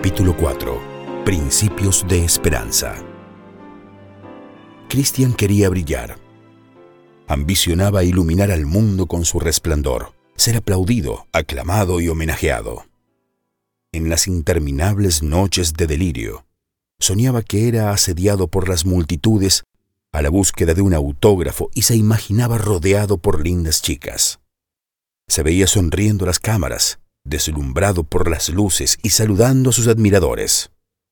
Capítulo 4. Principios de esperanza. Cristian quería brillar. Ambicionaba iluminar al mundo con su resplandor, ser aplaudido, aclamado y homenajeado. En las interminables noches de delirio, soñaba que era asediado por las multitudes a la búsqueda de un autógrafo y se imaginaba rodeado por lindas chicas. Se veía sonriendo a las cámaras, deslumbrado por las luces y saludando a sus admiradores.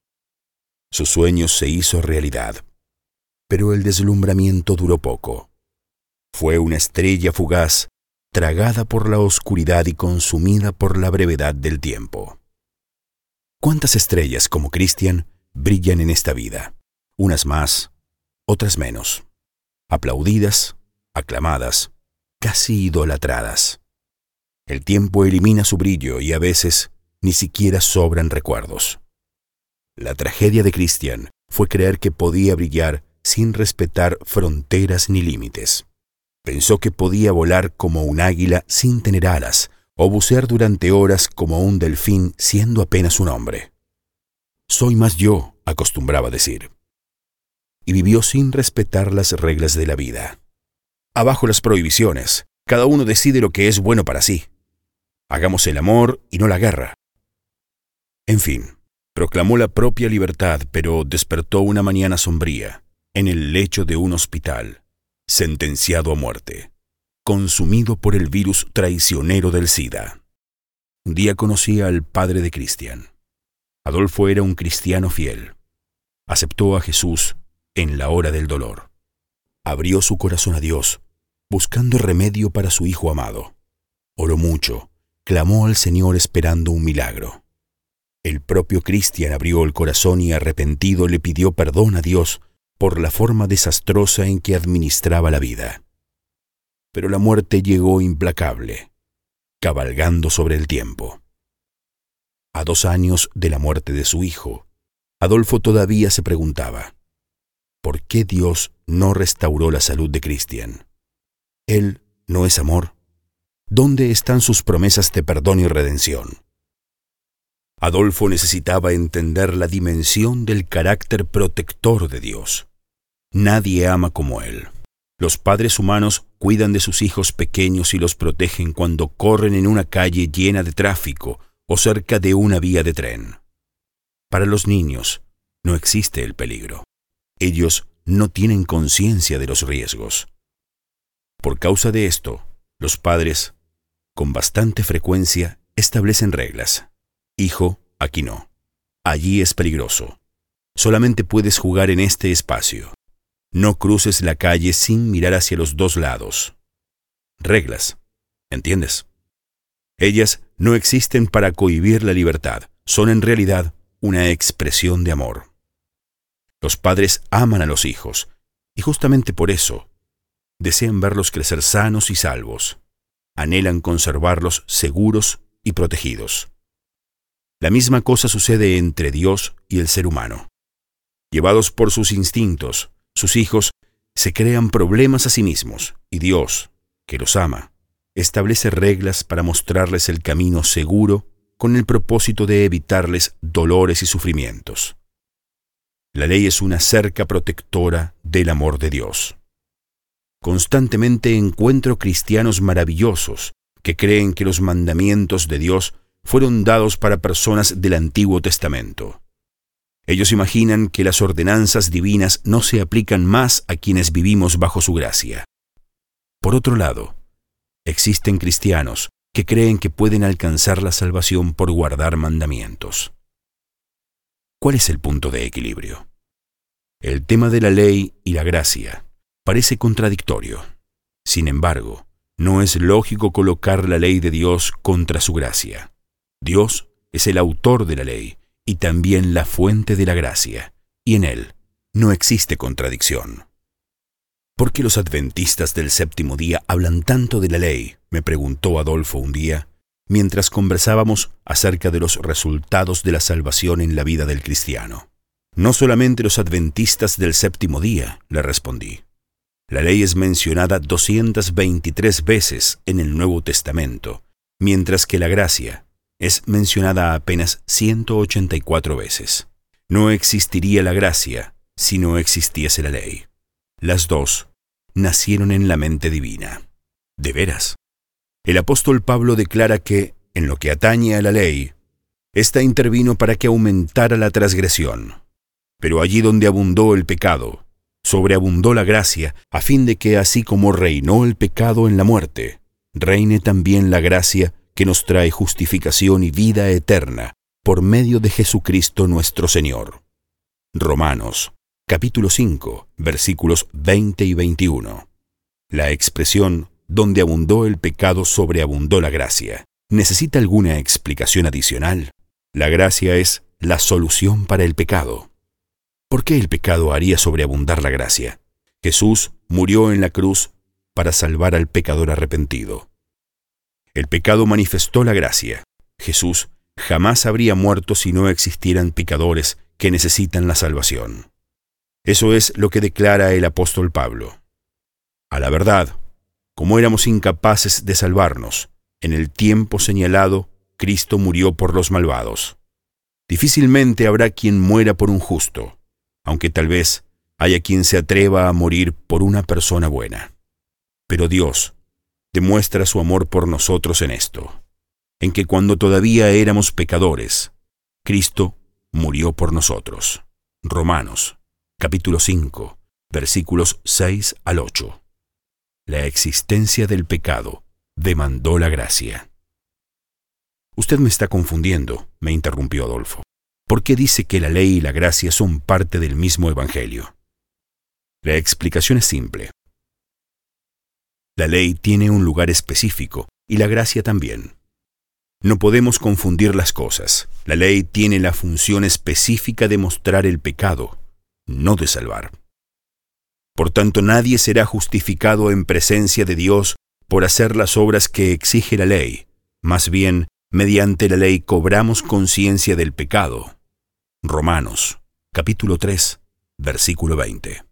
Su sueño se hizo realidad, pero el deslumbramiento duró poco. Fue una estrella fugaz, tragada por la oscuridad y consumida por la brevedad del tiempo. ¿Cuántas estrellas como Cristian brillan en esta vida? Unas más, otras menos. Aplaudidas, aclamadas, casi idolatradas. El tiempo elimina su brillo y a veces ni siquiera sobran recuerdos. La tragedia de Cristian fue creer que podía brillar sin respetar fronteras ni límites. Pensó que podía volar como un águila sin tener alas o bucear durante horas como un delfín siendo apenas un hombre. «Soy más yo», acostumbraba decir. Y vivió sin respetar las reglas de la vida. Abajo las prohibiciones. Cada uno decide lo que es bueno para sí. Hagamos el amor y no la guerra. En fin, proclamó la propia libertad, pero despertó una mañana sombría, en el lecho de un hospital, sentenciado a muerte, consumido por el virus traicionero del SIDA. Un día conocí al padre de Cristian. Adolfo era un cristiano fiel. Aceptó a Jesús en la hora del dolor. Abrió su corazón a Dios, buscando remedio para su hijo amado. Oró mucho, clamó al Señor esperando un milagro. El propio Cristian abrió el corazón y arrepentido le pidió perdón a Dios por la forma desastrosa en que administraba la vida. Pero la muerte llegó implacable, cabalgando sobre el tiempo. A 2 años de la muerte de su hijo, Adolfo todavía se preguntaba, ¿por qué Dios no restauró la salud de Cristian? ¿Él no es amor? ¿Dónde están sus promesas de perdón y redención? Adolfo necesitaba entender la dimensión del carácter protector de Dios. Nadie ama como Él. Los padres humanos cuidan de sus hijos pequeños y los protegen cuando corren en una calle llena de tráfico o cerca de una vía de tren. Para los niños no existe el peligro. Ellos no tienen conciencia de los riesgos. Por causa de esto, los padres, con bastante frecuencia, establecen reglas. Hijo, aquí no. Allí es peligroso. Solamente puedes jugar en este espacio. No cruces la calle sin mirar hacia los 2 lados. Reglas, ¿entiendes? Ellas no existen para cohibir la libertad. Son en realidad una expresión de amor. Los padres aman a los hijos y justamente por eso desean verlos crecer sanos y salvos. Anhelan conservarlos seguros y protegidos. La misma cosa sucede entre Dios y el ser humano. Llevados por sus instintos, sus hijos se crean problemas a sí mismos y Dios, que los ama, establece reglas para mostrarles el camino seguro con el propósito de evitarles dolores y sufrimientos. La ley es una cerca protectora del amor de Dios. Constantemente encuentro cristianos maravillosos que creen que los mandamientos de Dios fueron dados para personas del Antiguo Testamento. Ellos imaginan que las ordenanzas divinas no se aplican más a quienes vivimos bajo su gracia. Por otro lado, existen cristianos que creen que pueden alcanzar la salvación por guardar mandamientos. ¿Cuál es el punto de equilibrio? El tema de la ley y la gracia parece contradictorio. Sin embargo, no es lógico colocar la ley de Dios contra su gracia. Dios es el autor de la ley y también la fuente de la gracia, y en Él no existe contradicción. ¿Por qué los adventistas del séptimo día hablan tanto de la ley?, me preguntó Adolfo un día, mientras conversábamos acerca de los resultados de la salvación en la vida del cristiano. No solamente los adventistas del séptimo día, le respondí. La ley es mencionada 223 veces en el Nuevo Testamento, mientras que la gracia es mencionada apenas 184 veces. No existiría la gracia si no existiese la ley. Las dos nacieron en la mente divina. ¿De veras? El apóstol Pablo declara que, en lo que atañe a la ley, ésta intervino para que aumentara la transgresión. Pero allí donde abundó el pecado, sobreabundó la gracia, a fin de que así como reinó el pecado en la muerte, reine también la gracia que nos trae justificación y vida eterna por medio de Jesucristo nuestro Señor. Romanos, capítulo 5, versículos 20 y 21. La expresión donde abundó el pecado sobreabundó la gracia ¿necesita alguna explicación adicional? La gracia es la solución para el pecado. ¿Por qué el pecado haría sobreabundar la gracia? Jesús murió en la cruz para salvar al pecador arrepentido. El pecado manifestó la gracia. Jesús jamás habría muerto si no existieran pecadores que necesitan la salvación. Eso es lo que declara el apóstol Pablo. A la verdad, como éramos incapaces de salvarnos, en el tiempo señalado, Cristo murió por los malvados. Difícilmente habrá quien muera por un justo, aunque tal vez haya quien se atreva a morir por una persona buena. Pero Dios demuestra su amor por nosotros en esto, en que cuando todavía éramos pecadores, Cristo murió por nosotros. Romanos, capítulo 5, versículos 6 al 8. La existencia del pecado demandó la gracia. Usted me está confundiendo, me interrumpió Adolfo. ¿Por qué dice que la ley y la gracia son parte del mismo evangelio? La explicación es simple. La ley tiene un lugar específico y la gracia también. No podemos confundir las cosas. La ley tiene la función específica de mostrar el pecado, no de salvar. Por tanto, nadie será justificado en presencia de Dios por hacer las obras que exige la ley. Más bien, mediante la ley cobramos conciencia del pecado. Romanos, capítulo 3, versículo 20.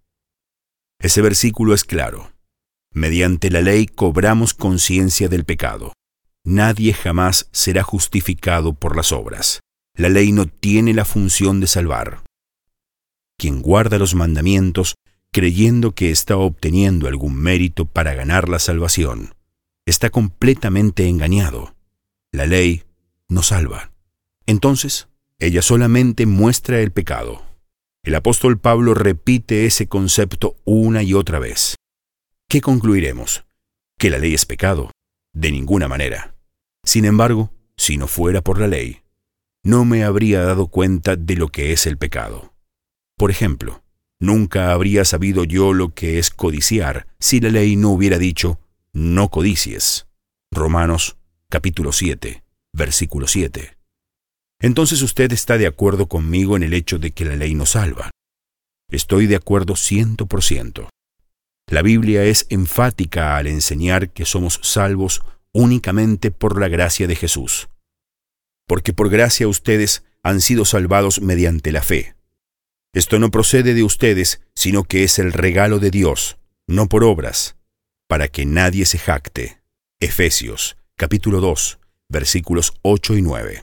Ese versículo es claro. Mediante la ley cobramos conciencia del pecado. Nadie jamás será justificado por las obras. La ley no tiene la función de salvar. Quien guarda los mandamientos creyendo que está obteniendo algún mérito para ganar la salvación, está completamente engañado. La ley no salva. Entonces, ella solamente muestra el pecado. El apóstol Pablo repite ese concepto una y otra vez. ¿Qué concluiremos? ¿Que la ley es pecado? De ninguna manera. Sin embargo, si no fuera por la ley, no me habría dado cuenta de lo que es el pecado. Por ejemplo, nunca habría sabido yo lo que es codiciar si la ley no hubiera dicho, no codicies. Romanos, capítulo 7, versículo 7. Entonces usted está de acuerdo conmigo en el hecho de que la ley nos salva. Estoy de acuerdo 100%. La Biblia es enfática al enseñar que somos salvos únicamente por la gracia de Jesús. Porque por gracia ustedes han sido salvados mediante la fe. Esto no procede de ustedes, sino que es el regalo de Dios, no por obras, para que nadie se jacte. Efesios, capítulo 2, versículos 8 y 9.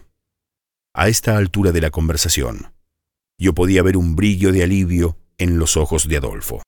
A esta altura de la conversación, yo podía ver un brillo de alivio en los ojos de Adolfo.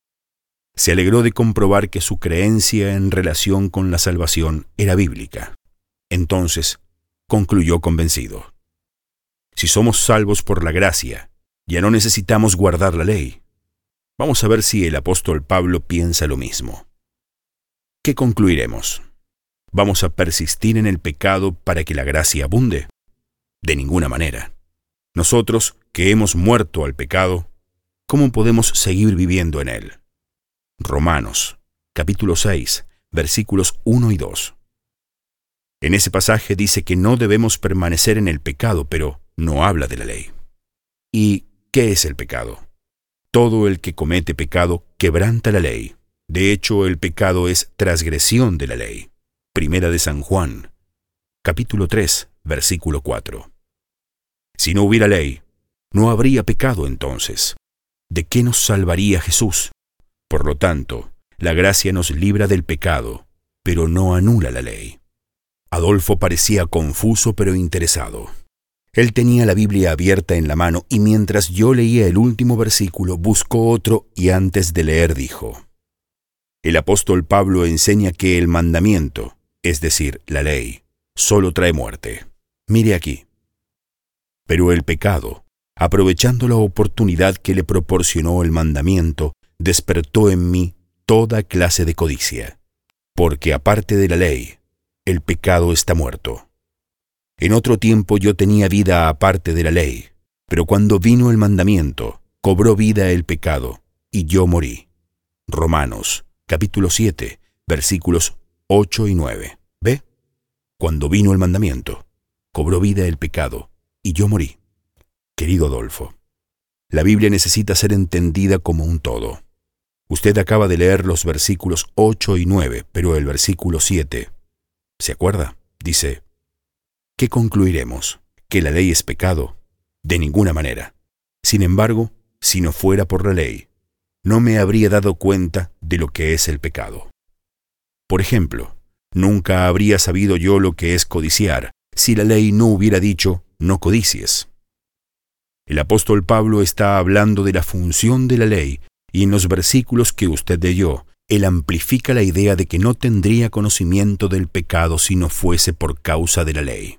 Se alegró de comprobar que su creencia en relación con la salvación era bíblica. Entonces, concluyó convencido. Si somos salvos por la gracia, ya no necesitamos guardar la ley. Vamos a ver si el apóstol Pablo piensa lo mismo. ¿Qué concluiremos? ¿Vamos a persistir en el pecado para que la gracia abunde? De ninguna manera. Nosotros, que hemos muerto al pecado, ¿cómo podemos seguir viviendo en él? Romanos, capítulo 6, versículos 1 y 2. En ese pasaje dice que no debemos permanecer en el pecado, pero no habla de la ley. ¿Y qué es el pecado? Todo el que comete pecado quebranta la ley. De hecho, el pecado es transgresión de la ley. Primera de San Juan, capítulo 3, versículo 4. Si no hubiera ley, no habría pecado entonces. ¿De qué nos salvaría Jesús? Por lo tanto, la gracia nos libra del pecado, pero no anula la ley. Adolfo parecía confuso pero interesado. Él tenía la Biblia abierta en la mano y mientras yo leía el último versículo buscó otro y antes de leer dijo: el apóstol Pablo enseña que el mandamiento, es decir, la ley, solo trae muerte. Mire aquí. Pero el pecado, aprovechando la oportunidad que le proporcionó el mandamiento, despertó en mí toda clase de codicia. Porque aparte de la ley, el pecado está muerto. En otro tiempo yo tenía vida aparte de la ley, pero cuando vino el mandamiento, cobró vida el pecado, y yo morí. Romanos, capítulo 7, versículos 8 y 9. ¿Ve? Cuando vino el mandamiento, cobró vida el pecado, y yo morí. Querido Adolfo, la Biblia necesita ser entendida como un todo. Usted acaba de leer los versículos 8 y 9, pero el versículo 7, ¿se acuerda? Dice: ¿qué concluiremos? ¿Que la ley es pecado? De ninguna manera. Sin embargo, si no fuera por la ley, no me habría dado cuenta de lo que es el pecado. Por ejemplo, nunca habría sabido yo lo que es codiciar si la ley no hubiera dicho no codicies. El apóstol Pablo está hablando de la función de la ley y en los versículos que usted leyó, él amplifica la idea de que no tendría conocimiento del pecado si no fuese por causa de la ley.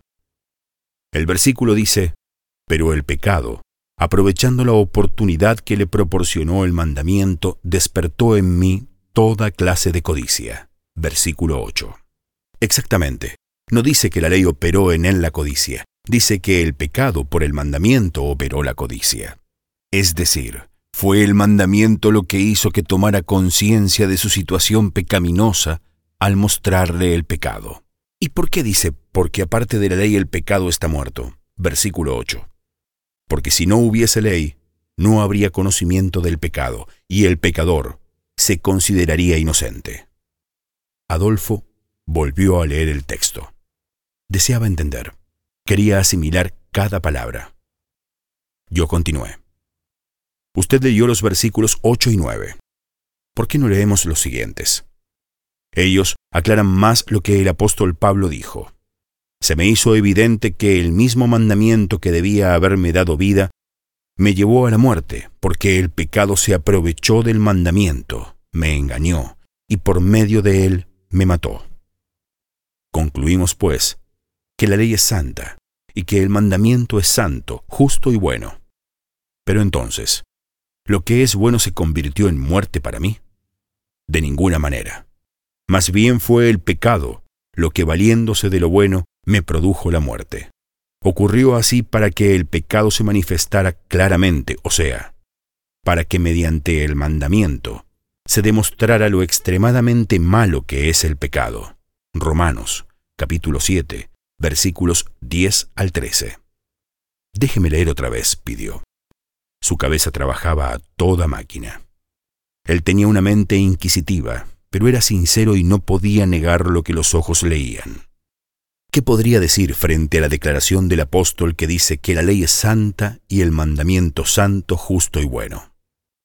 El versículo dice: pero el pecado, aprovechando la oportunidad que le proporcionó el mandamiento, despertó en mí toda clase de codicia. Versículo 8. Exactamente. No dice que la ley operó en él la codicia. Dice que el pecado por el mandamiento operó la codicia. Es decir, fue el mandamiento lo que hizo que tomara conciencia de su situación pecaminosa al mostrarle el pecado. ¿Y por qué dice porque aparte de la ley el pecado está muerto? Versículo 8. Porque si no hubiese ley, no habría conocimiento del pecado, y el pecador se consideraría inocente. Adolfo volvió a leer el texto. Deseaba entender. Quería asimilar cada palabra. Yo continué. Usted leyó los versículos 8 y 9. ¿Por qué no leemos los siguientes? Ellos aclaran más lo que el apóstol Pablo dijo. Se me hizo evidente que el mismo mandamiento que debía haberme dado vida me llevó a la muerte, porque el pecado se aprovechó del mandamiento, me engañó, y por medio de él me mató. Concluimos, pues, que la ley es santa, y que el mandamiento es santo, justo y bueno. Pero entonces, ¿lo que es bueno se convirtió en muerte para mí? De ninguna manera. Más bien fue el pecado lo que, valiéndose de lo bueno, me produjo la muerte. Ocurrió así para que el pecado se manifestara claramente, o sea, para que mediante el mandamiento se demostrara lo extremadamente malo que es el pecado. Romanos, capítulo 7, versículos 10 al 13. Déjeme leer otra vez, pidió. Su cabeza trabajaba a toda máquina. Él tenía una mente inquisitiva, pero era sincero y no podía negar lo que los ojos leían. ¿Qué podría decir frente a la declaración del apóstol que dice que la ley es santa y el mandamiento santo, justo y bueno?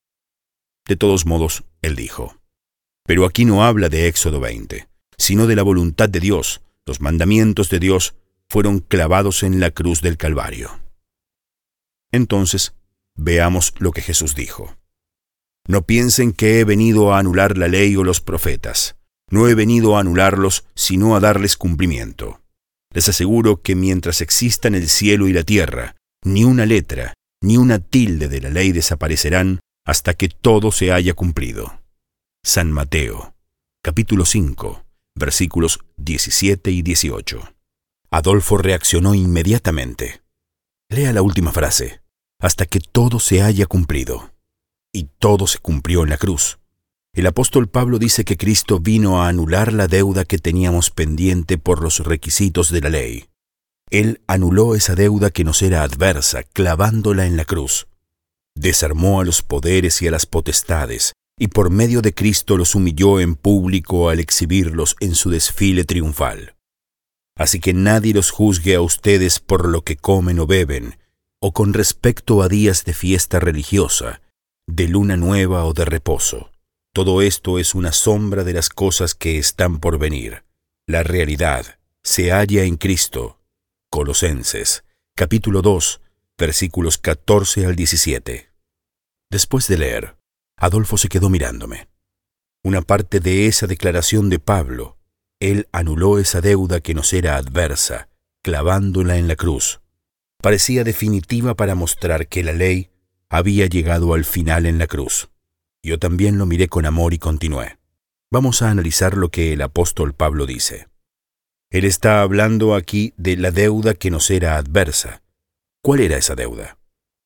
De todos modos, él dijo: pero aquí no habla de Éxodo 20, sino de la voluntad de Dios. Los mandamientos de Dios fueron clavados en la cruz del Calvario. Entonces, veamos lo que Jesús dijo. No piensen que he venido a anular la ley o los profetas. No he venido a anularlos, sino a darles cumplimiento. Les aseguro que mientras existan el cielo y la tierra, ni una letra, ni una tilde de la ley desaparecerán hasta que todo se haya cumplido. San Mateo, capítulo 5, versículos 17 y 18. Adolfo reaccionó inmediatamente. Lea la última frase. Hasta que todo se haya cumplido. Y todo se cumplió en la cruz. El apóstol Pablo dice que Cristo vino a anular la deuda que teníamos pendiente por los requisitos de la ley. Él anuló esa deuda que nos era adversa, clavándola en la cruz. Desarmó a los poderes y a las potestades, y por medio de Cristo los humilló en público al exhibirlos en su desfile triunfal. Así que nadie los juzgue a ustedes por lo que comen o beben, o con respecto a días de fiesta religiosa, de luna nueva o de reposo. Todo esto es una sombra de las cosas que están por venir. La realidad se halla en Cristo. Colosenses, capítulo 2, versículos 14 al 17. Después de leer, Adolfo se quedó mirándome. Una parte de esa declaración de Pablo, él anuló esa deuda que nos era adversa, clavándola en la cruz. Parecía definitiva para mostrar que la ley había llegado al final en la cruz. Yo también lo miré con amor y continué. Vamos a analizar lo que el apóstol Pablo dice. Él está hablando aquí de la deuda que nos era adversa. ¿Cuál era esa deuda?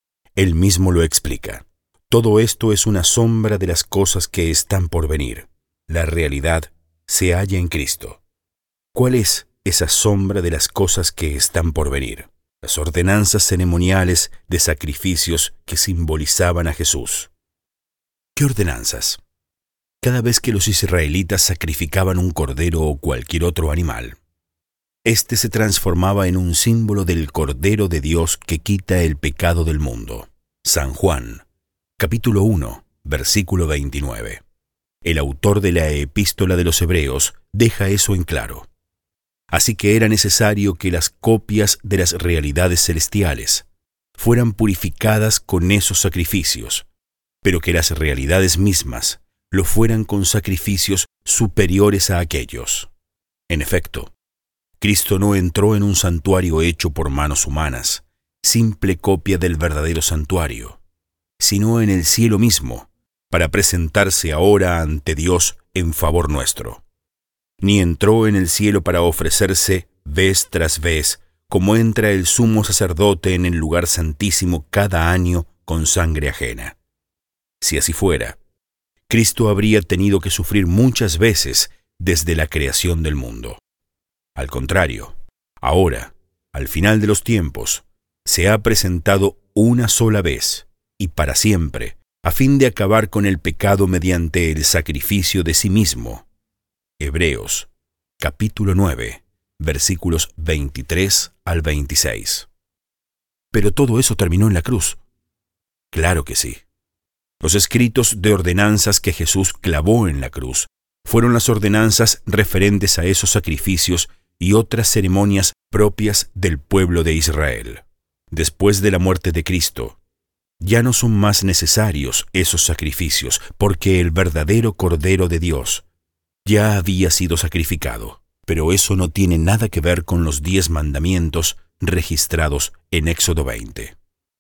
Él mismo lo explica. Todo esto es una sombra de las cosas que están por venir. La realidad se halla en Cristo. ¿Cuál es esa sombra de las cosas que están por venir? Las ordenanzas ceremoniales de sacrificios que simbolizaban a Jesús. ¿Qué ordenanzas? Cada vez que los israelitas sacrificaban un cordero o cualquier otro animal, este se transformaba en un símbolo del Cordero de Dios que quita el pecado del mundo. San Juan, capítulo 1, versículo 29. El autor de la Epístola de los Hebreos deja eso en claro. Así que era necesario que las copias de las realidades celestiales fueran purificadas con esos sacrificios, pero que las realidades mismas lo fueran con sacrificios superiores a aquellos. En efecto, Cristo no entró en un santuario hecho por manos humanas, simple copia del verdadero santuario, sino en el cielo mismo, para presentarse ahora ante Dios en favor nuestro. Ni entró en el cielo para ofrecerse vez tras vez, como entra el sumo sacerdote en el lugar santísimo cada año con sangre ajena. Si así fuera, Cristo habría tenido que sufrir muchas veces desde la creación del mundo. Al contrario, ahora, al final de los tiempos, se ha presentado una sola vez y para siempre, a fin de acabar con el pecado mediante el sacrificio de sí mismo. Hebreos, capítulo 9, versículos 23 al 26. Pero todo eso terminó en la cruz. Claro que sí. Los escritos de ordenanzas que Jesús clavó en la cruz fueron las ordenanzas referentes a esos sacrificios y otras ceremonias propias del pueblo de Israel. Después de la muerte de Cristo, ya no son más necesarios esos sacrificios, porque el verdadero Cordero de Dios ya había sido sacrificado. Pero eso no tiene nada que ver con los 10 mandamientos registrados en Éxodo 20.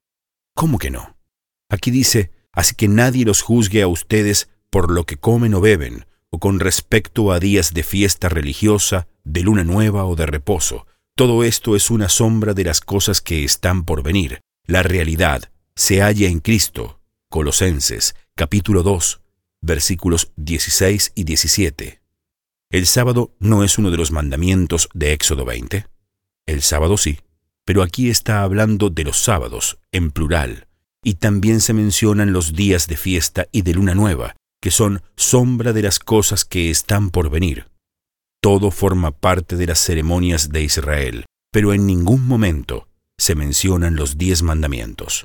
¿Cómo que no? Aquí dice: así que nadie los juzgue a ustedes por lo que comen o beben, o con respecto a días de fiesta religiosa, de luna nueva o de reposo. Todo esto es una sombra de las cosas que están por venir. La realidad se halla en Cristo. Colosenses, capítulo 2, versículos 16 y 17. ¿El sábado no es uno de los mandamientos de Éxodo 20? El sábado sí, pero aquí está hablando de los sábados, en plural, y también se mencionan los días de fiesta y de luna nueva, que son sombra de las cosas que están por venir. Todo forma parte de las ceremonias de Israel, pero en ningún momento se mencionan los 10 mandamientos.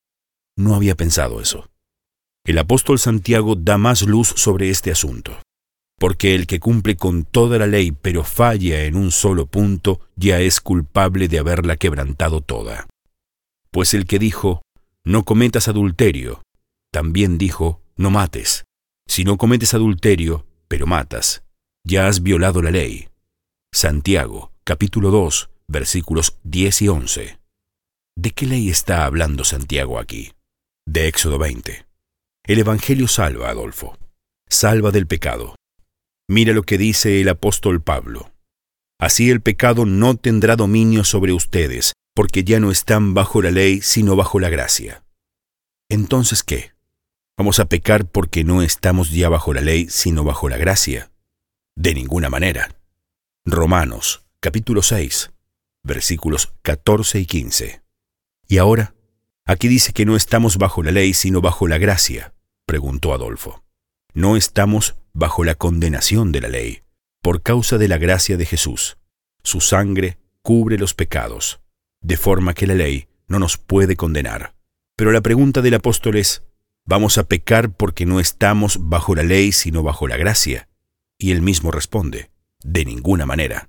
No había pensado eso. El apóstol Santiago da más luz sobre este asunto, porque el que cumple con toda la ley pero falla en un solo punto ya es culpable de haberla quebrantado toda. Pues el que dijo, no cometas adulterio, también dijo, no mates. Si no cometes adulterio, pero matas, ya has violado la ley. Santiago, capítulo 2, versículos 10 y 11. ¿De qué ley está hablando Santiago aquí? De Éxodo 20. El Evangelio salva, Adolfo. Salva del pecado. Mira lo que dice el apóstol Pablo. Así el pecado no tendrá dominio sobre ustedes, porque ya no están bajo la ley, sino bajo la gracia. Entonces, ¿qué? ¿Vamos a pecar porque no estamos ya bajo la ley, sino bajo la gracia? De ninguna manera. Romanos, capítulo 6, versículos 14 y 15. ¿Y ahora? Aquí dice que no estamos bajo la ley, sino bajo la gracia, preguntó Adolfo. No estamos bajo la condenación de la ley, por causa de la gracia de Jesús. Su sangre cubre los pecados, de forma que la ley no nos puede condenar. Pero la pregunta del apóstol es, ¿vamos a pecar porque no estamos bajo la ley, sino bajo la gracia? Y él mismo responde, de ninguna manera.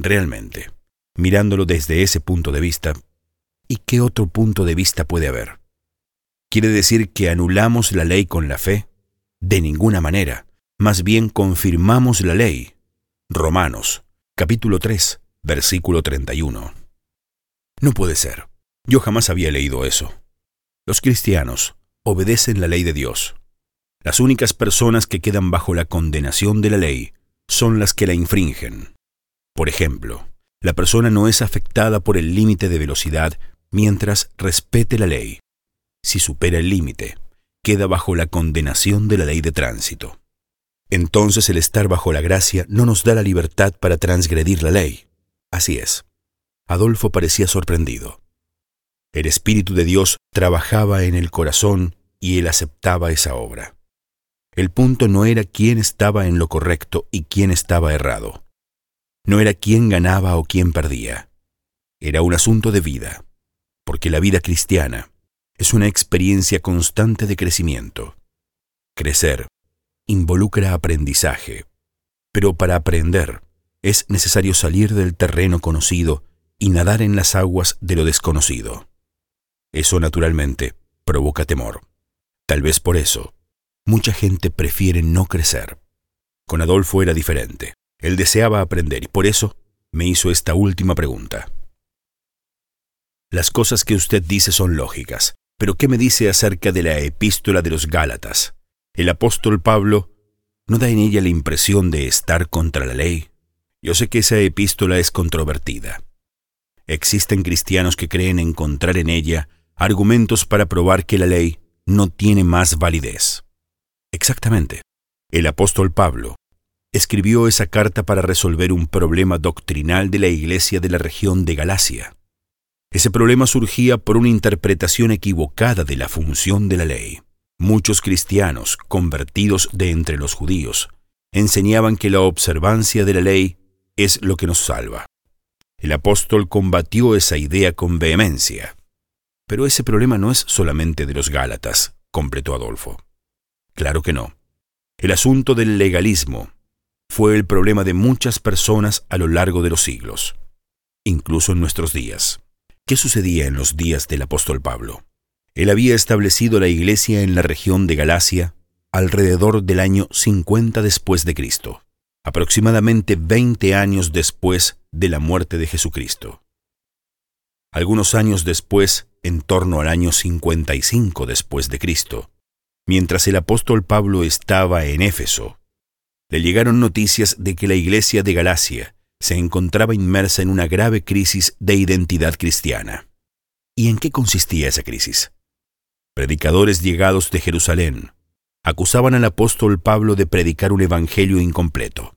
Realmente, mirándolo desde ese punto de vista, ¿y qué otro punto de vista puede haber? ¿Quiere decir que anulamos la ley con la fe? De ninguna manera. Más bien confirmamos la ley. Romanos, capítulo 3, versículo 31. No puede ser. Yo jamás había leído eso. Los cristianos obedecen la ley de Dios. Las únicas personas que quedan bajo la condenación de la ley son las que la infringen. Por ejemplo, la persona no es afectada por el límite de velocidad mientras respete la ley. Si supera el límite, queda bajo la condenación de la ley de tránsito. Entonces el estar bajo la gracia no nos da la libertad para transgredir la ley. Así es. Adolfo parecía sorprendido. El Espíritu de Dios trabajaba en el corazón y él aceptaba esa obra. El punto no era quién estaba en lo correcto y quién estaba errado. No era quién ganaba o quién perdía. Era un asunto de vida, porque la vida cristiana es una experiencia constante de crecimiento. Crecer involucra aprendizaje, pero para aprender es necesario salir del terreno conocido y nadar en las aguas de lo desconocido. Eso naturalmente provoca temor. Tal vez por eso, mucha gente prefiere no crecer. Con Adolfo era diferente. Él deseaba aprender y por eso me hizo esta última pregunta. Las cosas que usted dice son lógicas, pero ¿qué me dice acerca de la epístola de los Gálatas? El apóstol Pablo ¿no da en ella la impresión de estar contra la ley? Yo sé que esa epístola es controvertida. Existen cristianos que creen encontrar en ella argumentos para probar que la ley no tiene más validez. Exactamente. El apóstol Pablo escribió esa carta para resolver un problema doctrinal de la iglesia de la región de Galacia. Ese problema surgía por una interpretación equivocada de la función de la ley. Muchos cristianos, convertidos de entre los judíos, enseñaban que la observancia de la ley es lo que nos salva. El apóstol combatió esa idea con vehemencia. Pero ese problema no es solamente de los Gálatas, completó Adolfo. Claro que no. El asunto del legalismo fue el problema de muchas personas a lo largo de los siglos, incluso en nuestros días. ¿Qué sucedía en los días del apóstol Pablo? Él había establecido la iglesia en la región de Galacia alrededor del año 50 después de Cristo, aproximadamente 20 años después de la muerte de Jesucristo. Algunos años después, en torno al año 55 después de Cristo, mientras el apóstol Pablo estaba en Éfeso, le llegaron noticias de que la iglesia de Galacia se encontraba inmersa en una grave crisis de identidad cristiana. ¿Y en qué consistía esa crisis? Predicadores llegados de Jerusalén acusaban al apóstol Pablo de predicar un evangelio incompleto.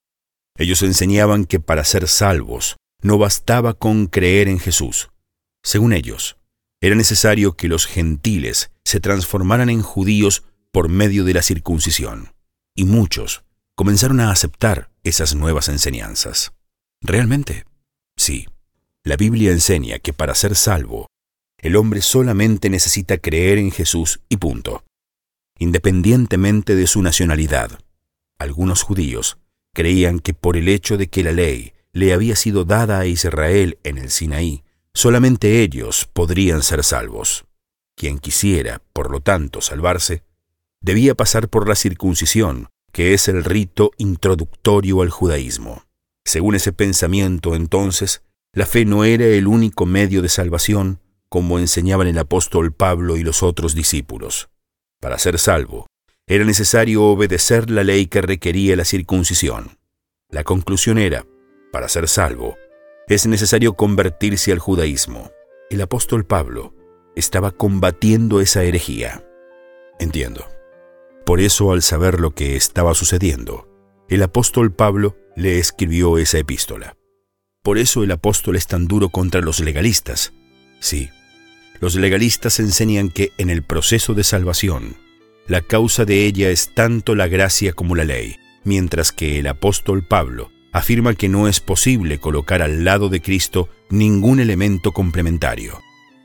Ellos enseñaban que para ser salvos no bastaba con creer en Jesús. Según ellos, era necesario que los gentiles se transformaran en judíos por medio de la circuncisión, y muchos comenzaron a aceptar esas nuevas enseñanzas. ¿Realmente? Sí. La Biblia enseña que para ser salvo, el hombre solamente necesita creer en Jesús y punto. Independientemente de su nacionalidad, algunos judíos creían que por el hecho de que la ley le había sido dada a Israel en el Sinaí, solamente ellos podrían ser salvos. Quien quisiera, por lo tanto, salvarse, debía pasar por la circuncisión, que es el rito introductorio al judaísmo. Según ese pensamiento, entonces, la fe no era el único medio de salvación, como enseñaban el apóstol Pablo y los otros discípulos. Para ser salvo, era necesario obedecer la ley que requería la circuncisión. La conclusión era, para ser salvo, es necesario convertirse al judaísmo. El apóstol Pablo estaba combatiendo esa herejía. Entiendo. Por eso, al saber lo que estaba sucediendo, el apóstol Pablo le escribió esa epístola. Por eso el apóstol es tan duro contra los legalistas. Sí, los legalistas enseñan que en el proceso de salvación, la causa de ella es tanto la gracia como la ley, mientras que el apóstol Pablo afirma que no es posible colocar al lado de Cristo ningún elemento complementario.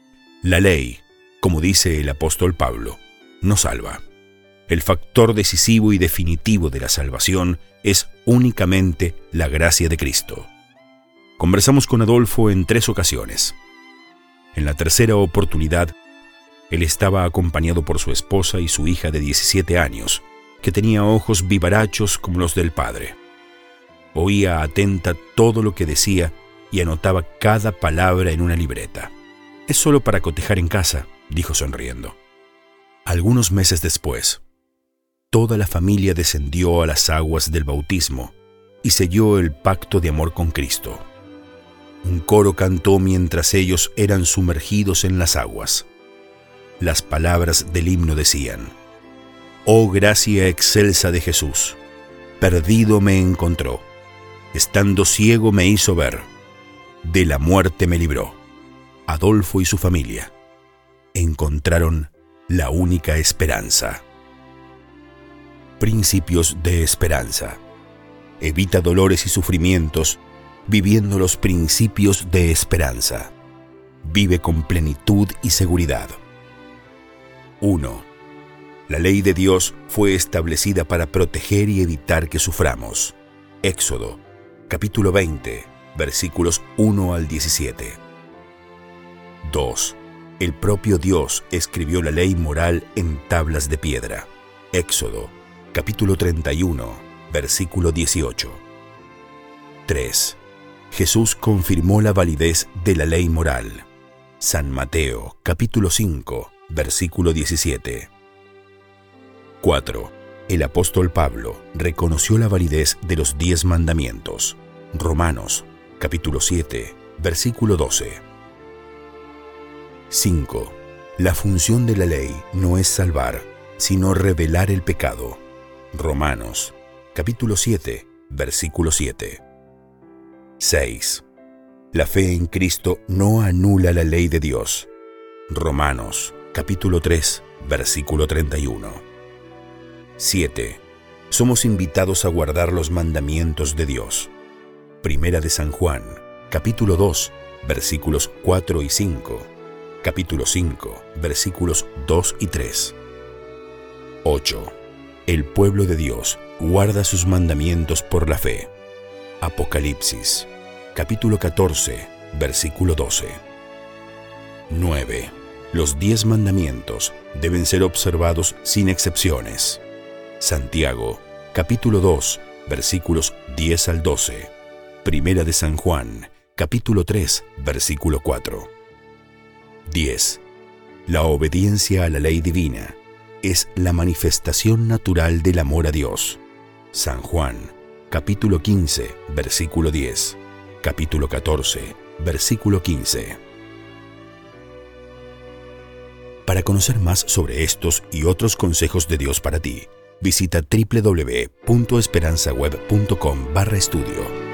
La ley, como dice el apóstol Pablo, no salva. El factor decisivo y definitivo de la salvación es únicamente la gracia de Cristo. Conversamos con Adolfo en 3 ocasiones. En la tercera oportunidad, él estaba acompañado por su esposa y su hija de 17 años, que tenía ojos vivarachos como los del padre. Oía atenta todo lo que decía y anotaba cada palabra en una libreta. «Es solo para cotejar en casa», dijo sonriendo. Algunos meses después, toda la familia descendió a las aguas del bautismo y selló el pacto de amor con Cristo. Un coro cantó mientras ellos eran sumergidos en las aguas. Las palabras del himno decían: «Oh gracia excelsa de Jesús, perdido me encontró, estando ciego me hizo ver, de la muerte me libró». Adolfo y su familia encontraron la única esperanza. Principios de esperanza. Evita dolores y sufrimientos viviendo los principios de esperanza. Vive con plenitud y seguridad. 1. La ley de Dios fue establecida para proteger y evitar que suframos. Éxodo, capítulo 20, versículos 1 al 17. 2. El propio Dios escribió la ley moral en tablas de piedra. Éxodo, capítulo 31, versículo 18. 3. Jesús confirmó la validez de la ley moral. San Mateo, capítulo 5, versículo 17. 4. El apóstol Pablo reconoció la validez de los 10 mandamientos. Romanos, capítulo 7, versículo 12. 5. La función de la ley no es salvar, sino revelar el pecado. Romanos, capítulo 7, versículo 7. 6. La fe en Cristo no anula la ley de Dios. Romanos, capítulo 3, versículo 31. 7. Somos invitados a guardar los mandamientos de Dios. Primera de San Juan, capítulo 2, versículos 4 y 5. Capítulo 5, versículos 2 y 3. 8. El pueblo de Dios guarda sus mandamientos por la fe. Apocalipsis, capítulo 14, versículo 12. 9. Los 10 mandamientos deben ser observados sin excepciones. Santiago, capítulo 2, versículos 10 al 12. Primera de San Juan, capítulo 3, versículo 4. 10. La obediencia a la ley divina es la manifestación natural del amor a Dios. San Juan, capítulo 15, versículo 10. Capítulo 14, versículo 15. Para conocer más sobre estos y otros consejos de Dios para ti, visita www.esperanzaweb.com/estudio.